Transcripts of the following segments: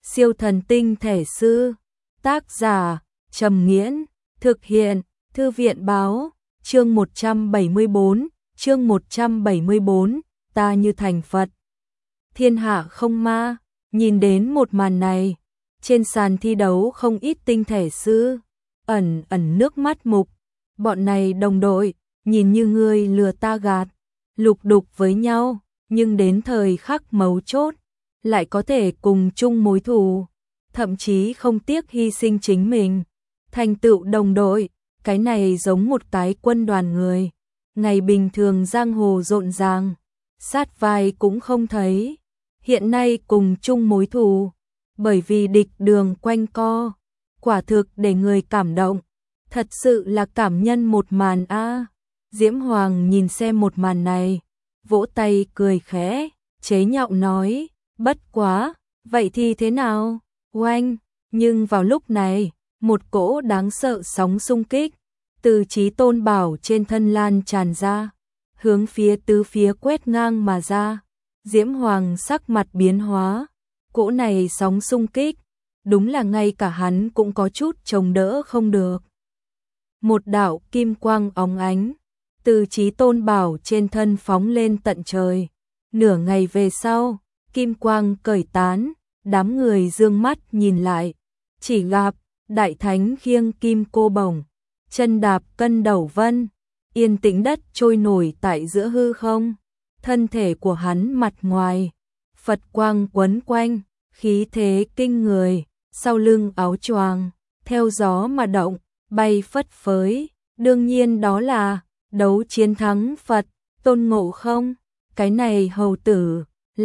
Siêu thần tinh thể sư. Tác giả Trầm Nghiễn. Thực hiện Thư viện báo. Chương 174. Chương 174. Ta như thành Phật. Thiên hạ không ma. Nhìn đến một màn này, trên sàn thi đấu không ít tinh thể sư ẩn nước mắt mục. Bọn này đồng đội, nhìn như ngươi lừa ta gạt, lục đục với nhau, nhưng đến thời khắc mấu chốt lại có thể cùng chung mối thù, thậm chí không tiếc hy sinh chính mình, thành tựu đồng đội. Cái này giống một cái quân đoàn người, ngày bình thường giang hồ rộn ràng, sát vai cũng không thấy, hiện nay cùng chung mối thù, bởi vì địch đường quanh co, quả thực để người cảm động, thật sự là cảm nhân một màn a. Diễm Hoàng nhìn xem một màn này, vỗ tay cười khẽ, chế nhạo nói, bất quá, vậy thì thế nào? Oanh, nhưng vào lúc này, một cỗ đáng sợ sóng xung kích từ Chí Tôn Bảo trên thân lan tràn ra, hướng phía tứ phía quét ngang mà ra. Diễm Hoàng sắc mặt biến hóa, cỗ này sóng xung kích, đúng là ngay cả hắn cũng có chút chống đỡ không được. Một đạo kim quang óng ánh, từ Chí Tôn Bảo trên thân phóng lên tận trời. Nửa ngày về sau, kim quang cởi tán, đám người dương mắt nhìn lại, chỉ gặp Đại Thánh khiêng kim cô bổng, chân đạp cân đầu vân, yên tĩnh đất trôi nổi tại giữa hư không. Thân thể của hắn mặt ngoài, Phật quang quấn quanh, khí thế kinh người, sau lưng áo choàng theo gió mà động, bay phất phới. Đương nhiên đó là đấu chiến thắng Phật, Tôn Ngộ Không. Cái này hầu tử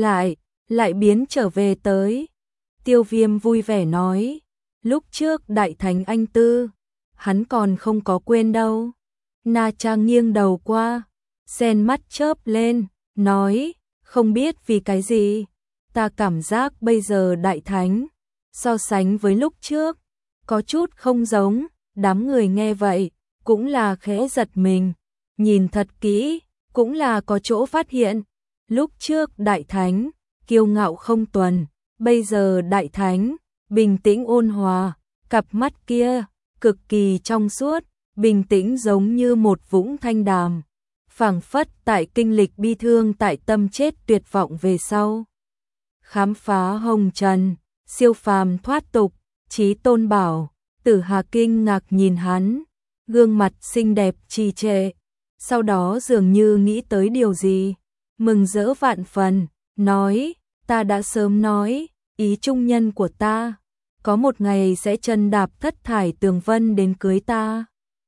lại biến trở về tới. Tiêu Viêm vui vẻ nói, lúc trước Đại Thánh anh tư, hắn còn không có quên đâu. Na Cha nghiêng đầu qua, sen mắt chớp lên, nói, không biết vì cái gì, ta cảm giác bây giờ Đại Thánh, so sánh với lúc trước, có chút không giống. Đám người nghe vậy, cũng là khẽ giật mình, nhìn thật kỹ, cũng là có chỗ phát hiện. Lúc trước Đại Thánh, kiêu ngạo không tuần, bây giờ Đại Thánh, bình tĩnh ôn hòa, cặp mắt kia, cực kỳ trong suốt, bình tĩnh giống như một vũng thanh đàm, phảng phất tại kinh lịch bi thương tại tâm chết tuyệt vọng về sau. Khám phá hồng trần, siêu phàm thoát tục, Chí Tôn Bảo. Tử Hà kinh ngạc nhìn hắn, gương mặt xinh đẹp trì trệ, sau đó dường như nghĩ tới điều gì, mừng rỡ vạn phần, nói, ta đã sớm nói, ý trung nhân của ta, có một ngày sẽ chân đạp thất thải tường vân đến cưới ta.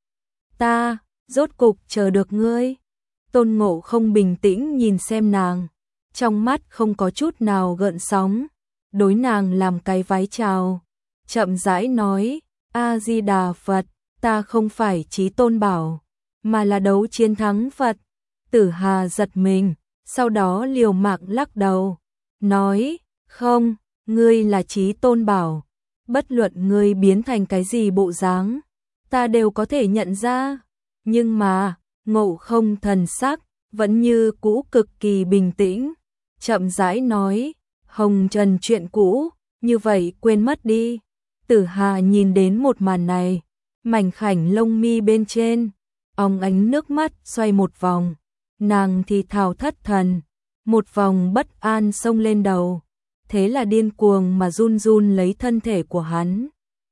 Ta, rốt cục chờ được ngươi. Tôn Ngộ Không bình tĩnh nhìn xem nàng, trong mắt không có chút nào gợn sóng, đối nàng làm cái vái chào, chậm rãi nói, A-di-đà Phật, ta không phải Chí Tôn Bảo, mà là đấu chiến thắng Phật. Tử Hà giật mình, sau đó liều mạng lắc đầu, nói, không, ngươi là Chí Tôn Bảo, bất luận ngươi biến thành cái gì bộ dáng, ta đều có thể nhận ra, nhưng mà, Ngộ Không thần sắc, vẫn như cũ cực kỳ bình tĩnh, chậm rãi nói, hồng trần chuyện cũ, như vậy quên mất đi. Tử Hà nhìn đến một màn này, mảnh khảnh lông mi bên trên, óng ánh nước mắt xoay một vòng, nàng thì thào thất thần, một vòng bất an xông lên đầu, thế là điên cuồng mà run run lấy thân thể của hắn.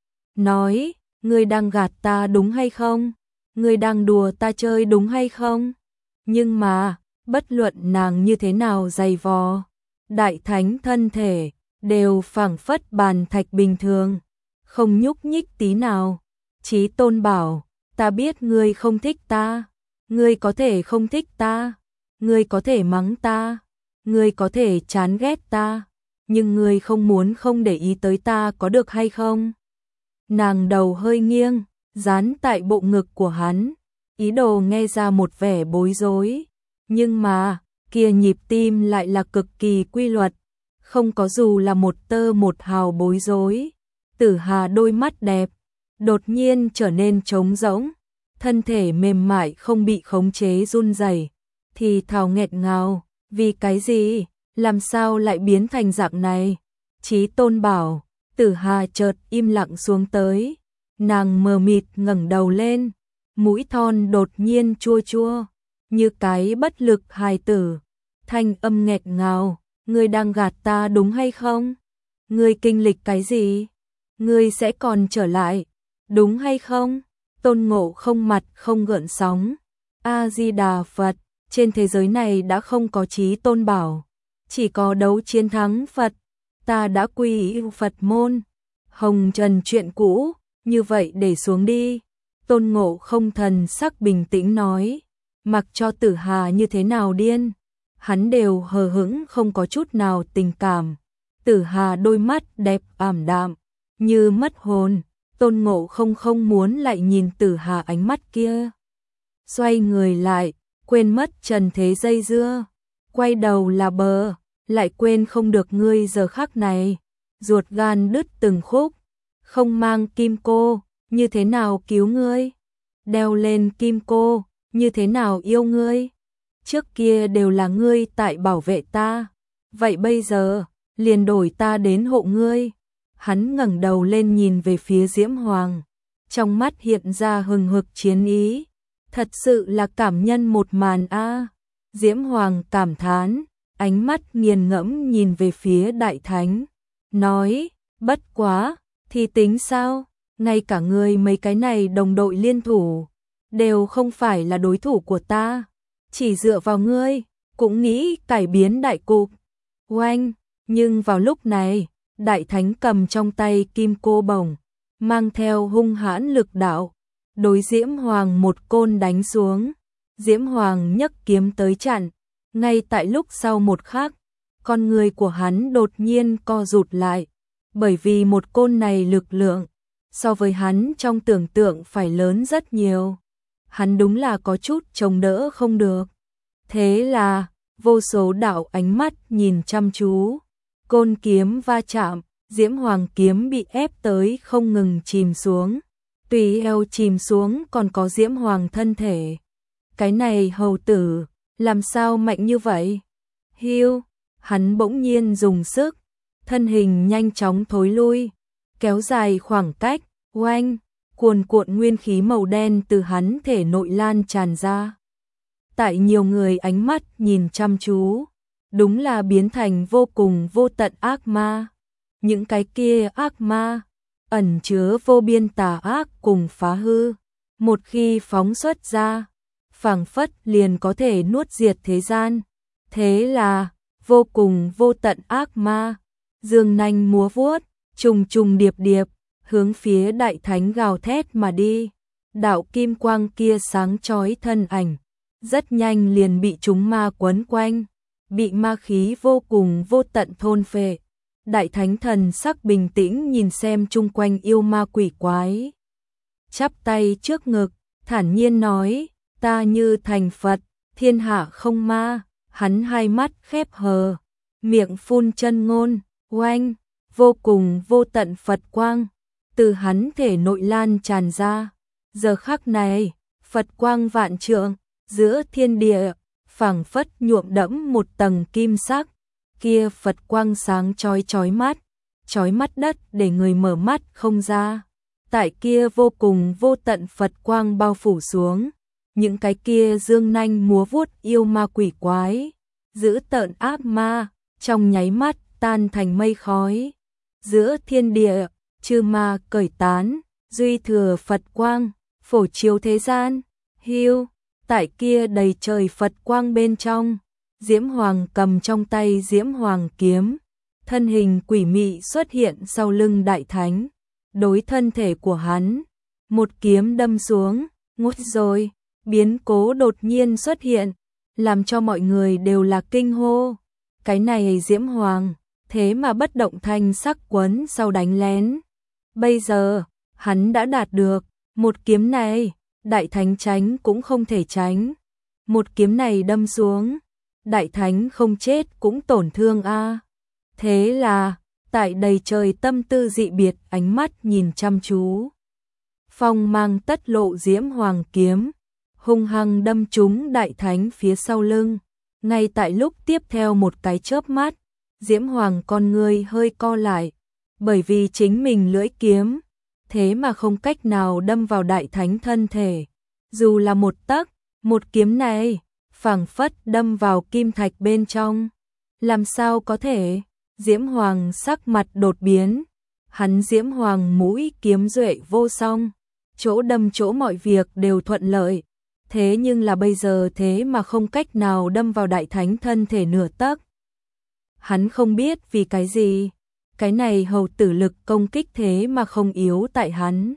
Nói, ngươi đang gạt ta đúng hay không? Ngươi đang đùa ta chơi đúng hay không? Nhưng mà, bất luận nàng như thế nào dày vò, Đại Thánh thân thể, đều phảng phất bàn thạch bình thường, không nhúc nhích tí nào. Chí Tôn Bảo, ta biết ngươi không thích ta, ngươi có thể không thích ta, ngươi có thể mắng ta, ngươi có thể chán ghét ta, nhưng ngươi không muốn không để ý tới ta có được hay không? Nàng đầu hơi nghiêng, dán tại bộ ngực của hắn, ý đồ nghe ra một vẻ bối rối, nhưng mà, kia nhịp tim lại là cực kỳ quy luật, không có dù là một tơ một hào bối rối. Tử Hà đôi mắt đẹp, đột nhiên trở nên trống rỗng, thân thể mềm mại không bị khống chế run rẩy, thì thào nghẹt ngào, vì cái gì, làm sao lại biến thành dạng này? Chí Tôn Bảo, Tử Hà chợt im lặng xuống tới, nàng mờ mịt ngẩng đầu lên, mũi thon đột nhiên chua chua, như cái bất lực hài tử, thanh âm nghẹt ngào, ngươi đang gạt ta đúng hay không? Ngươi kinh lịch cái gì? Ngươi sẽ còn trở lại, đúng hay không? Tôn Ngộ Không mặt không gợn sóng. A Di Đà Phật, trên thế giới này đã không có chí tôn bảo, chỉ có đấu chiến thắng Phật. Ta đã quy y Phật môn. Hồng trần chuyện cũ, như vậy để xuống đi. Tôn Ngộ Không thần sắc bình tĩnh nói, mặc cho Tử Hà như thế nào điên, hắn đều hờ hững không có chút nào tình cảm. Tử Hà đôi mắt đẹp ảm đạm, như mất hồn. Tôn Ngộ Không không muốn lại nhìn Tử Hà ánh mắt kia. Xoay người lại, quên mất trần thế dây dưa, quay đầu là bờ, lại quên không được ngươi giờ khắc này, ruột gan đứt từng khúc, không mang kim cô, như thế nào cứu ngươi, đeo lên kim cô, như thế nào yêu ngươi, trước kia đều là ngươi tại bảo vệ ta, vậy bây giờ, liền đổi ta đến hộ ngươi. Hắn ngẩng đầu lên nhìn về phía Diễm Hoàng, trong mắt hiện ra hừng hực chiến ý, thật sự là cảm nhân một màn a. Diễm Hoàng cảm thán, ánh mắt nghiền ngẫm nhìn về phía Đại Thánh, nói, bất quá, thì tính sao, ngay cả ngươi mấy cái này đồng đội liên thủ, đều không phải là đối thủ của ta, chỉ dựa vào ngươi, cũng nghĩ cải biến đại cục. Oanh, nhưng vào lúc này, Đại Thánh cầm trong tay kim cô bổng, mang theo hung hãn lực đạo, đối Diễm Hoàng một côn đánh xuống. Diễm Hoàng nhấc kiếm tới chặn, ngay tại lúc sau một khắc, con người của hắn đột nhiên co rụt lại, bởi vì một côn này lực lượng, so với hắn trong tưởng tượng phải lớn rất nhiều. Hắn đúng là có chút chống đỡ không được. Thế là, vô số đạo ánh mắt nhìn chăm chú, côn kiếm va chạm, Diễm Hoàng kiếm bị ép tới không ngừng chìm xuống, tùy eo chìm xuống còn có Diễm Hoàng thân thể. Cái này hầu tử, làm sao mạnh như vậy? Hiu, hắn bỗng nhiên dùng sức, thân hình nhanh chóng thối lui, kéo dài khoảng cách, oanh, cuồn cuộn nguyên khí màu đen từ hắn thể nội lan tràn ra. Tại nhiều người ánh mắt nhìn chăm chú, đúng là biến thành vô cùng vô tận ác ma. Những cái kia ác ma, ẩn chứa vô biên tà ác cùng phá hư, một khi phóng xuất ra, phảng phất liền có thể nuốt diệt thế gian. Thế là, vô cùng vô tận ác ma, dương nanh múa vuốt, trùng trùng điệp điệp, hướng phía Đại Thánh gào thét mà đi. Đạo kim quang kia sáng chói thân ảnh, rất nhanh liền bị chúng ma quấn quanh, bị ma khí vô cùng vô tận thôn phệ. Đại Thánh thần sắc bình tĩnh nhìn xem chung quanh yêu ma quỷ quái, chắp tay trước ngực, thản nhiên nói, ta như thành Phật, thiên hạ không ma. Hắn hai mắt khép hờ, miệng phun chân ngôn, oanh, vô cùng vô tận Phật quang, từ hắn thể nội lan tràn ra. Giờ khắc này, Phật quang vạn trượng, giữa thiên địa, phảng phất nhuộm đẫm một tầng kim sắc, kia Phật quang sáng chói mắt đất để người mở mắt không ra. Tại kia vô cùng vô tận Phật quang bao phủ xuống, những cái kia dương nanh múa vuốt yêu ma quỷ quái, dữ tợn ác ma, trong nháy mắt tan thành mây khói. Giữa thiên địa, chư ma cởi tán, duy thừa Phật quang, phổ chiếu thế gian. Hiu, tại kia đầy trời Phật quang bên trong, Diễm Hoàng cầm trong tay Diễm Hoàng kiếm, thân hình quỷ mị xuất hiện sau lưng Đại Thánh, đối thân thể của hắn, một kiếm đâm xuống. Ngút rồi, biến cố đột nhiên xuất hiện, làm cho mọi người đều là kinh hô. Cái này Diễm Hoàng, thế mà bất động thanh sắc quấn sau đánh lén. Bây giờ, hắn đã đạt được, một kiếm này, Đại Thánh tránh cũng không thể tránh. Một kiếm này đâm xuống, Đại Thánh không chết cũng tổn thương a. Thế là, tại đầy trời tâm tư dị biệt ánh mắt nhìn chăm chú, phong mang tất lộ Diễm Hoàng kiếm, hung hăng đâm trúng Đại Thánh phía sau lưng. Ngay tại lúc tiếp theo một cái chớp mắt, Diễm Hoàng con ngươi hơi co lại, bởi vì chính mình lưỡi kiếm, thế mà không cách nào đâm vào đại thánh thân thể. Dù là một tấc, một kiếm này, phảng phất đâm vào kim thạch bên trong. Làm sao có thể? Diễm Hoàng sắc mặt đột biến. Hắn Diễm Hoàng mũi kiếm duệ vô song, chỗ đâm chỗ mọi việc đều thuận lợi. Thế nhưng là bây giờ thế mà không cách nào đâm vào đại thánh thân thể nửa tấc. Hắn không biết vì cái gì, cái này hầu tử lực công kích thế mà không yếu tại hắn.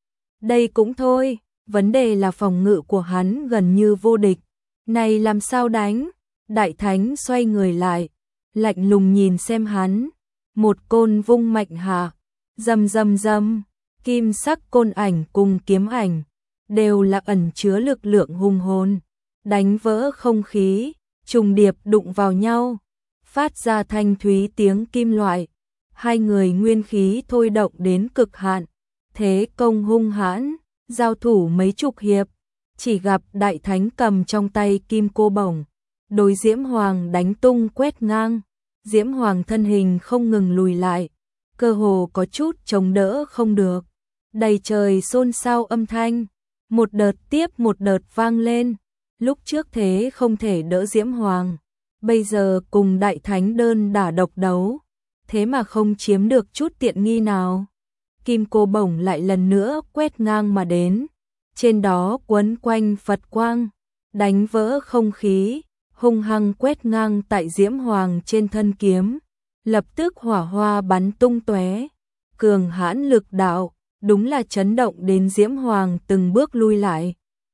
Đây cũng thôi, vấn đề là phòng ngự của hắn gần như vô địch. Này làm sao đánh? Đại thánh xoay người lại, lạnh lùng nhìn xem hắn, một côn vung mạnh hạ, rầm rầm rầm, kim sắc côn ảnh cùng kiếm ảnh đều là ẩn chứa lực lượng hùng hồn, đánh vỡ không khí, trùng điệp đụng vào nhau, phát ra thanh thúy tiếng kim loại. Hai người nguyên khí thôi động đến cực hạn, thế công hung hãn, giao thủ mấy chục hiệp, chỉ gặp đại thánh cầm trong tay kim cô bổng, đối Diễm Hoàng đánh tung quét ngang. Diễm Hoàng thân hình không ngừng lùi lại, cơ hồ có chút chống đỡ không được. Đầy trời xôn xao âm thanh, một đợt tiếp một đợt vang lên. Lúc trước thế không thể đỡ Diễm Hoàng, bây giờ cùng đại thánh đơn đả độc đấu, thế mà không chiếm được chút tiện nghi nào. Kim cô bổng lại lần nữa quét ngang mà đến, trên đó quấn quanh Phật quang, đánh vỡ không khí, hung hăng quét ngang tại Diễm Hoàng trên thân kiếm, lập tức hỏa hoa bắn tung tóe, cường hãn lực đạo, đúng là chấn động đến Diễm Hoàng từng bước lui lại.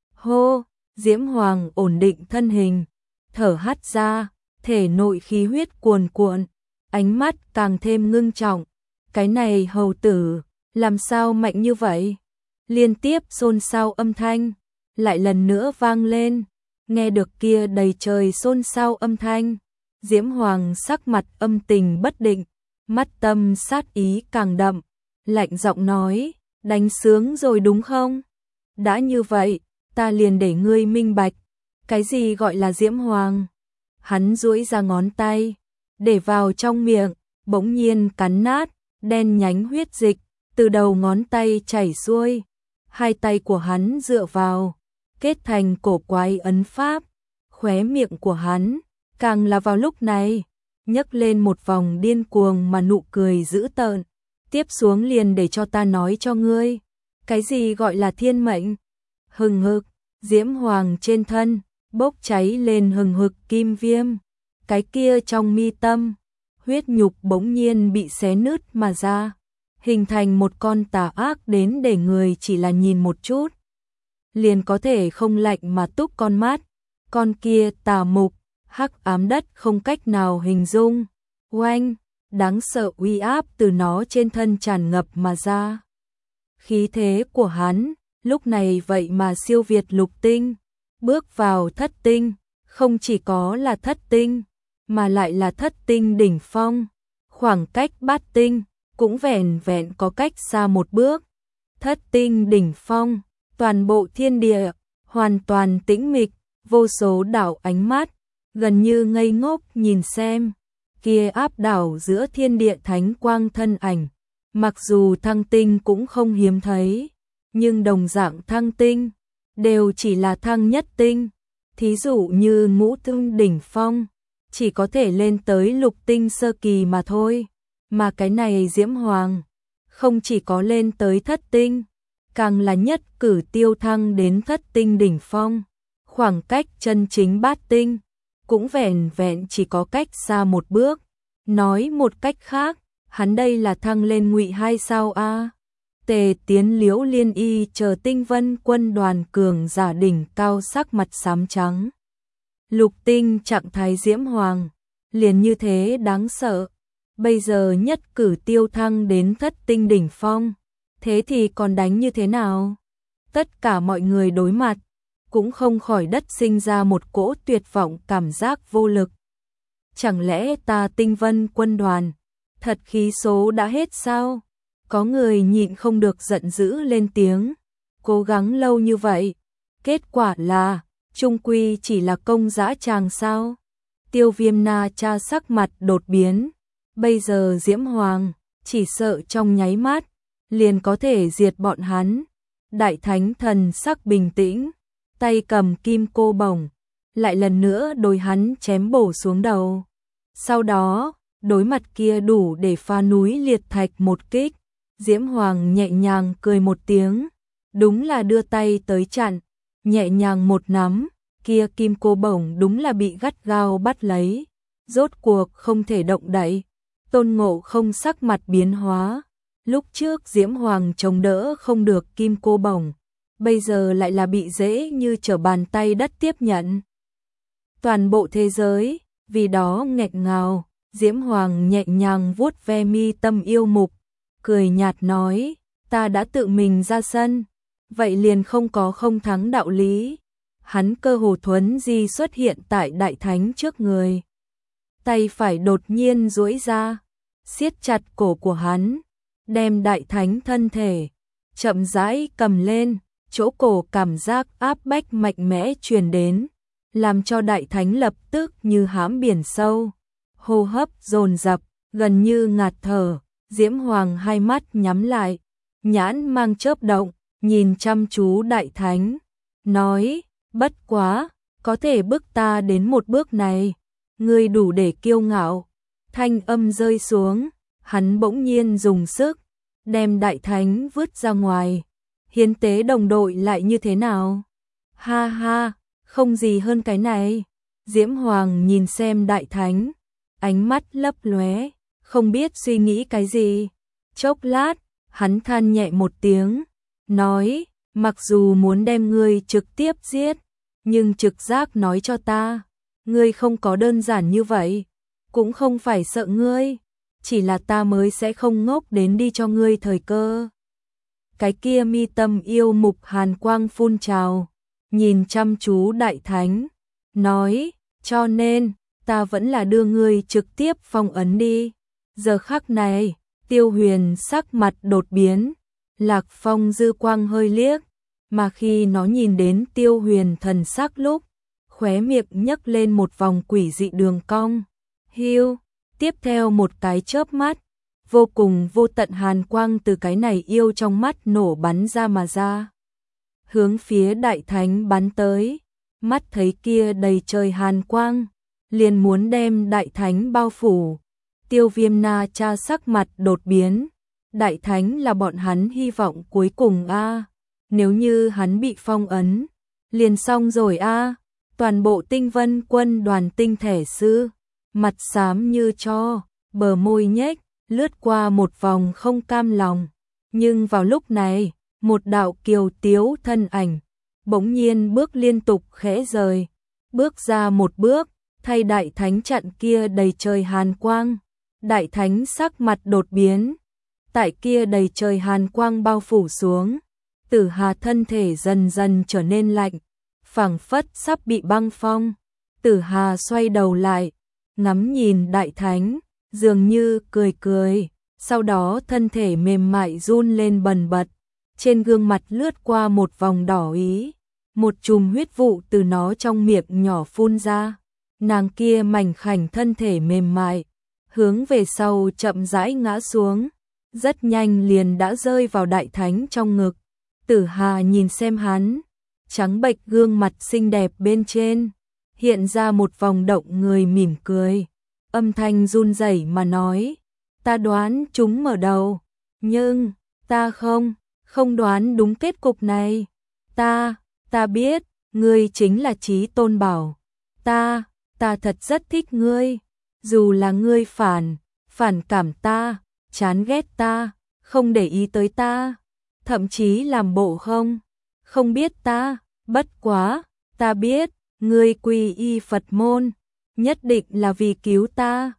Hô, Diễm Hoàng ổn định thân hình, thở hắt ra, thể nội khí huyết cuồn cuộn, ánh mắt càng thêm ngưng trọng. Cái này hầu tử, làm sao mạnh như vậy? Liên tiếp xôn xao âm thanh, lại lần nữa vang lên. Nghe được kia đầy trời xôn xao âm thanh, Diễm Hoàng sắc mặt âm tình bất định, mắt tâm sát ý càng đậm, lạnh giọng nói, đánh sướng rồi đúng không? Đã như vậy, ta liền để ngươi minh bạch, cái gì gọi là Diễm Hoàng? Hắn duỗi ra ngón tay, để vào trong miệng, bỗng nhiên cắn nát, đen nhánh huyết dịch, từ đầu ngón tay chảy xuôi, hai tay của hắn dựa vào, kết thành cổ quái ấn pháp, khóe miệng của hắn, càng là vào lúc này, nhấc lên một vòng điên cuồng mà nụ cười dữ tợn. Tiếp xuống liền để cho ta nói cho ngươi, cái gì gọi là thiên mệnh? Hừng hực, Diễm Hoàng trên thân, bốc cháy lên hừng hực kim viêm, cái kia trong mi tâm, huyết nhục bỗng nhiên bị xé nứt mà ra, hình thành một con tà ác đến để người chỉ là nhìn một chút liền có thể không lạnh mà túc con mắt. Con kia tà mục, hắc ám đất không cách nào hình dung. Oanh, đáng sợ uy áp từ nó trên thân tràn ngập mà ra. Khí thế của hắn, lúc này vậy mà siêu việt lục tinh, bước vào thất tinh, không chỉ có là thất tinh, mà lại là thất tinh đỉnh phong. Khoảng cách bát tinh, cũng vẻn vẹn có cách xa một bước. Thất tinh đỉnh phong, toàn bộ thiên địa, hoàn toàn tĩnh mịch, vô số đảo ánh mắt, gần như ngây ngốc nhìn xem, kia áp đảo giữa thiên địa thánh quang thân ảnh. Mặc dù thăng tinh cũng không hiếm thấy, nhưng đồng dạng thăng tinh, đều chỉ là thăng nhất tinh. Thí dụ như ngũ tinh đỉnh phong, chỉ có thể lên tới lục tinh sơ kỳ mà thôi. Mà cái này Diễm Hoàng, không chỉ có lên tới thất tinh, càng là nhất cử tiêu thăng đến thất tinh đỉnh phong. Khoảng cách chân chính bát tinh, cũng vẻn vẹn chỉ có cách xa một bước. Nói một cách khác, hắn đây là thăng lên ngụy 2 sao a. Tề Tiến Liễu Liên Y chờ Tinh Vân quân đoàn cường giả đỉnh cao sắc mặt xám trắng. Lục tinh trạng thái Diễm Hoàng, liền như thế đáng sợ. Bây giờ nhất cử tiêu thăng đến thất tinh đỉnh phong, thế thì còn đánh như thế nào? Tất cả mọi người đối mặt, cũng không khỏi đất sinh ra một cỗ tuyệt vọng cảm giác vô lực. Chẳng lẽ ta Tinh Vân quân đoàn, thật khí số đã hết sao? Có người nhịn không được giận dữ lên tiếng, cố gắng lâu như vậy, kết quả là, chung quy chỉ là công dã tràng sao? Tiêu Viêm Na cha sắc mặt đột biến, bây giờ Diễm Hoàng, chỉ sợ trong nháy mắt, liền có thể diệt bọn hắn. Đại thánh thần sắc bình tĩnh, tay cầm kim cô bổng, lại lần nữa đối hắn chém bổ xuống đầu. Sau đó, đối mặt kia đủ để phá núi liệt thạch một kích, Diễm Hoàng nhẹ nhàng cười một tiếng, đúng là đưa tay tới chặn, nhẹ nhàng một nắm, kia kim cô bổng đúng là bị gắt gao bắt lấy, rốt cuộc không thể động đậy. Tôn Ngộ Không sắc mặt biến hóa, lúc trước Diễm Hoàng chống đỡ không được kim cô bổng, bây giờ lại là bị dễ như trở bàn tay đất tiếp nhận. Toàn bộ thế giới, vì đó nghẹn ngào, Diễm Hoàng nhẹ nhàng vuốt ve mi tâm yêu mục, cười nhạt nói, ta đã tự mình ra sân, vậy liền không có không thắng đạo lý. Hắn cơ hồ thuấn di xuất hiện tại đại thánh trước người. Tay phải đột nhiên duỗi ra, siết chặt cổ của hắn, đem đại thánh thân thể chậm rãi cầm lên, chỗ cổ cảm giác áp bách mạnh mẽ truyền đến, làm cho đại thánh lập tức như hãm biển sâu, hô hấp dồn dập, gần như ngạt thở. Diễm Hoàng hai mắt nhắm lại, nhãn mang chớp động, nhìn chăm chú đại thánh, nói, bất quá, có thể bước ta đến một bước này, ngươi đủ để kiêu ngạo. Thanh âm rơi xuống, hắn bỗng nhiên dùng sức, đem đại thánh vứt ra ngoài. Hiến tế đồng đội lại như thế nào? Ha ha, không gì hơn cái này. Diễm Hoàng nhìn xem đại thánh, ánh mắt lấp lóe, không biết suy nghĩ cái gì. Chốc lát, hắn than nhẹ một tiếng, nói, mặc dù muốn đem ngươi trực tiếp giết, nhưng trực giác nói cho ta, ngươi không có đơn giản như vậy, cũng không phải sợ ngươi, chỉ là ta mới sẽ không ngốc đến đi cho ngươi thời cơ. Cái kia mi tâm yêu mục hàn quang phun trào, nhìn chăm chú đại thánh, nói, cho nên, ta vẫn là đưa ngươi trực tiếp phong ấn đi. Giờ khắc này, Tiêu Huyền sắc mặt đột biến, Lạc Phong dư quang hơi liếc, mà khi nó nhìn đến Tiêu Huyền thần sắc lúc, khóe miệng nhấc lên một vòng quỷ dị đường cong. Hiu, tiếp theo một cái chớp mắt, vô cùng vô tận hàn quang từ cái này yêu trong mắt nổ bắn ra mà ra. Hướng phía đại thánh bắn tới, mắt thấy kia đầy trời hàn quang, liền muốn đem đại thánh bao phủ. Tiêu Viêm Na Cha sắc mặt đột biến, đại thánh là bọn hắn hy vọng cuối cùng a, nếu như hắn bị phong ấn, liền xong rồi a. Toàn bộ Tinh Vân Quân đoàn tinh thể sư, mặt xám như tro, bờ môi nhếch, lướt qua một vòng không cam lòng. Nhưng vào lúc này, một đạo kiều tiếu thân ảnh, bỗng nhiên bước liên tục khẽ rời, bước ra một bước, thay đại thánh chặn kia đầy trời hàn quang. Đại thánh sắc mặt đột biến, tại kia đầy trời hàn quang bao phủ xuống, Tử Hà thân thể dần dần trở nên lạnh, phảng phất sắp bị băng phong. Tử Hà xoay đầu lại, ngắm nhìn đại thánh, dường như cười cười, sau đó thân thể mềm mại run lên bần bật, trên gương mặt lướt qua một vòng đỏ ý, một chùm huyết vụ từ nó trong miệng nhỏ phun ra, nàng kia mảnh khảnh thân thể mềm mại, hướng về sau chậm rãi ngã xuống, rất nhanh liền đã rơi vào đại thánh trong ngực. Tử Hà nhìn xem hắn, trắng bệch gương mặt xinh đẹp bên trên, hiện ra một vòng động người mỉm cười, âm thanh run rẩy mà nói, ta đoán chúng mở đầu, nhưng, ta không đoán đúng kết cục này, ta biết, ngươi chính là Chí Tôn Bảo, ta thật rất thích ngươi, dù là ngươi phản cảm ta, chán ghét ta, không để ý tới ta, thậm chí làm bộ không biết ta, bất quá, ta biết, ngươi quy y Phật môn, nhất định là vì cứu ta,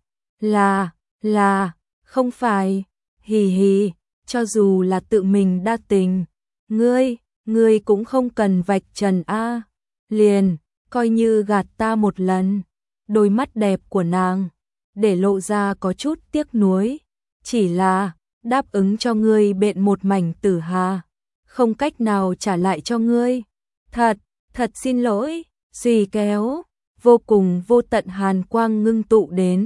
là, không phải, hì hì, cho dù là tự mình đa tình, ngươi cũng không cần vạch trần a, liền, coi như gạt ta một lần. Đôi mắt đẹp của nàng, để lộ ra có chút tiếc nuối, chỉ là, đáp ứng cho ngươi bện một mảnh Tử Hà, không cách nào trả lại cho ngươi, thật xin lỗi, suy kéo, vô cùng vô tận hàn quang ngưng tụ đến,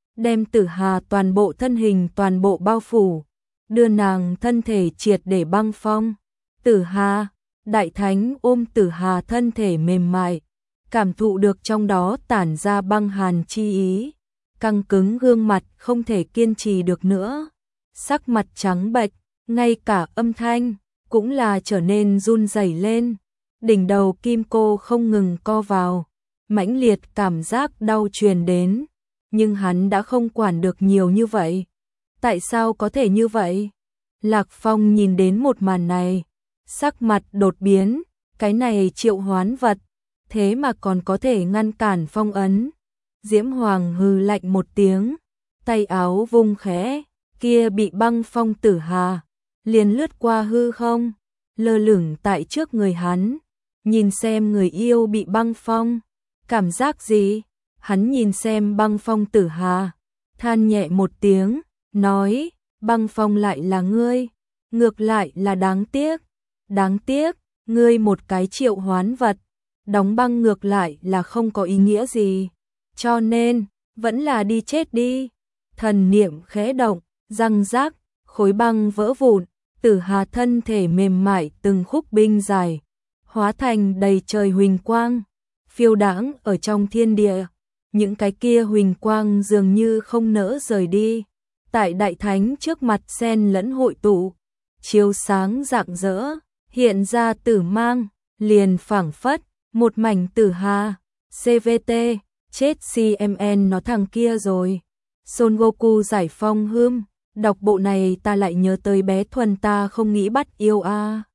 đem Tử Hà toàn bộ thân hình toàn bộ bao phủ, đưa nàng thân thể triệt để băng phong. Tử Hà, Đại Thánh ôm Tử Hà thân thể mềm mại, cảm thụ được trong đó tản ra băng hàn chi ý, căng cứng gương mặt không thể kiên trì được nữa, sắc mặt trắng bệch, ngay cả âm thanh cũng là trở nên run rẩy lên, đỉnh đầu kim cô không ngừng co vào, mãnh liệt cảm giác đau truyền đến, nhưng hắn đã không quản được nhiều như vậy. Tại sao có thể như vậy? Lạc Phong nhìn đến một màn này, sắc mặt đột biến, cái này triệu hoán vật, thế mà còn có thể ngăn cản phong ấn. Diễm Hoàng hừ lạnh một tiếng, tay áo vung khẽ, kia bị băng phong Tử Hà, liền lướt qua hư không, lơ lửng tại trước người hắn, nhìn xem người yêu bị băng phong, cảm giác gì? Hắn nhìn xem băng phong Tử Hà, than nhẹ một tiếng, nói, băng phong lại là ngươi, ngược lại là đáng tiếc, ngươi một cái triệu hoán vật, đóng băng ngược lại là không có ý nghĩa gì, cho nên, vẫn là đi chết đi. Thần niệm khẽ động, răng rác, khối băng vỡ vụn, Tử Hà thân thể mềm mại từng khúc binh dài, hóa thành đầy trời huỳnh quang, phiêu đãng ở trong thiên địa. Những cái kia huỳnh quang dường như không nỡ rời đi, tại Đại Thánh trước mặt xen lẫn hội tụ, chiếu sáng rạng rỡ, hiện ra tử mang, liền phảng phất một mảnh Tử Hà. CVT, chết CMN nó thằng kia rồi. Son Goku giải phong hươm, đọc bộ này ta lại nhớ tới bé Thuần ta không nghĩ bắt yêu a.